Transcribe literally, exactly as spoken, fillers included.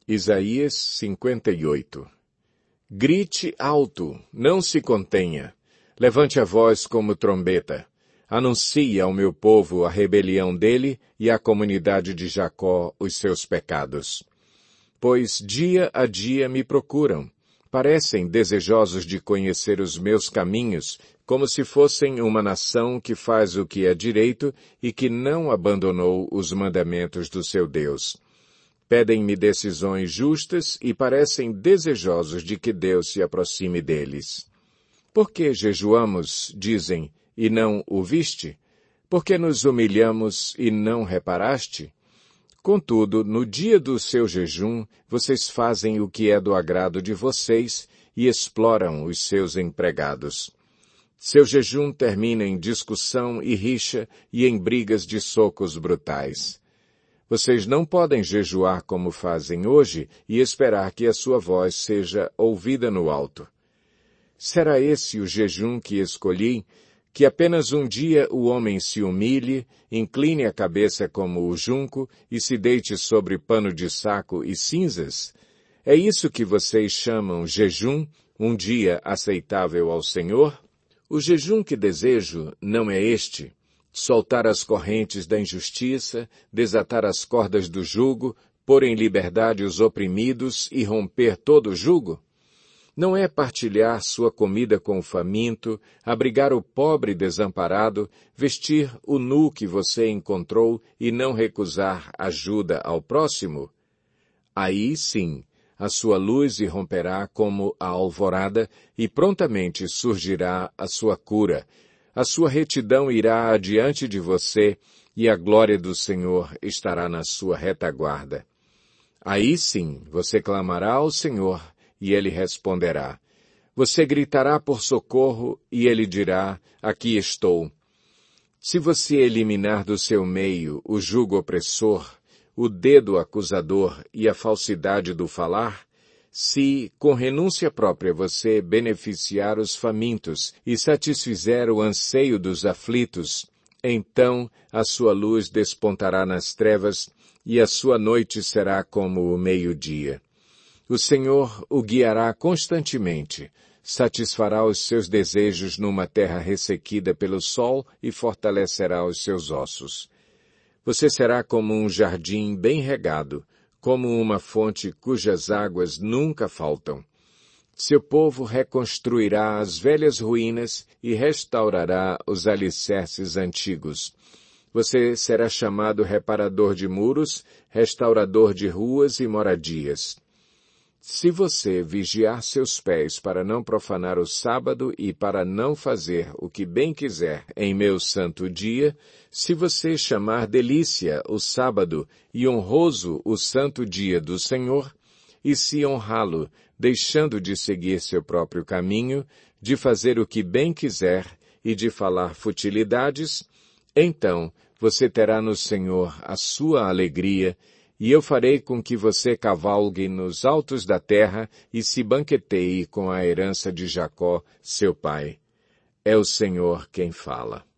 Isaías cinquenta e oito. Grite alto, não se contenha. Levante a voz como trombeta. Anuncie ao meu povo a rebelião dele e à comunidade de Jacó os seus pecados. Pois dia a dia me procuram. Parecem desejosos de conhecer os meus caminhos, como se fossem uma nação que faz o que é direito e que não abandonou os mandamentos do seu Deus. Pedem-me decisões justas e parecem desejosos de que Deus se aproxime deles. Por que jejuamos, dizem, e não o viste? Por que nos humilhamos e não reparaste? Contudo, no dia do seu jejum, vocês fazem o que é do agrado de vocês e exploram os seus empregados. Seu jejum termina em discussão e rixa e em brigas de socos brutais. Vocês não podem jejuar como fazem hoje e esperar que a sua voz seja ouvida no alto. Será esse o jejum que escolhi, que apenas um dia o homem se humilhe, incline a cabeça como o junco e se deite sobre pano de saco e cinzas? É isso que vocês chamam jejum, um dia aceitável ao Senhor? O jejum que desejo não é este: soltar as correntes da injustiça, desatar as cordas do jugo, pôr em liberdade os oprimidos e romper todo o jugo? Não é partilhar sua comida com o faminto, abrigar o pobre desamparado, vestir o nu que você encontrou e não recusar ajuda ao próximo? Aí sim, a sua luz irromperá como a alvorada e prontamente surgirá a sua cura. A sua retidão irá adiante de você e a glória do Senhor estará na sua retaguarda. Aí sim, você clamará ao Senhor e Ele responderá. Você gritará por socorro e Ele dirá, aqui estou. Se você eliminar do seu meio o jugo opressor, o dedo acusador e a falsidade do falar, se, com renúncia própria, você beneficiar os famintos e satisfizer o anseio dos aflitos, então a sua luz despontará nas trevas e a sua noite será como o meio-dia. O Senhor o guiará constantemente, satisfará os seus desejos numa terra ressequida pelo sol e fortalecerá os seus ossos. Você será como um jardim bem regado, como uma fonte cujas águas nunca faltam. Seu povo reconstruirá as velhas ruínas e restaurará os alicerces antigos. Você será chamado reparador de muros, restaurador de ruas e moradias. Se você vigiar seus pés para não profanar o sábado e para não fazer o que bem quiser em meu santo dia, se você chamar delícia o sábado e honroso o santo dia do Senhor, e se honrá-lo, deixando de seguir seu próprio caminho, de fazer o que bem quiser e de falar futilidades, então você terá no Senhor a sua alegria, e eu farei com que você cavalgue nos altos da terra e se banqueteie com a herança de Jacó, seu pai. É o Senhor quem fala.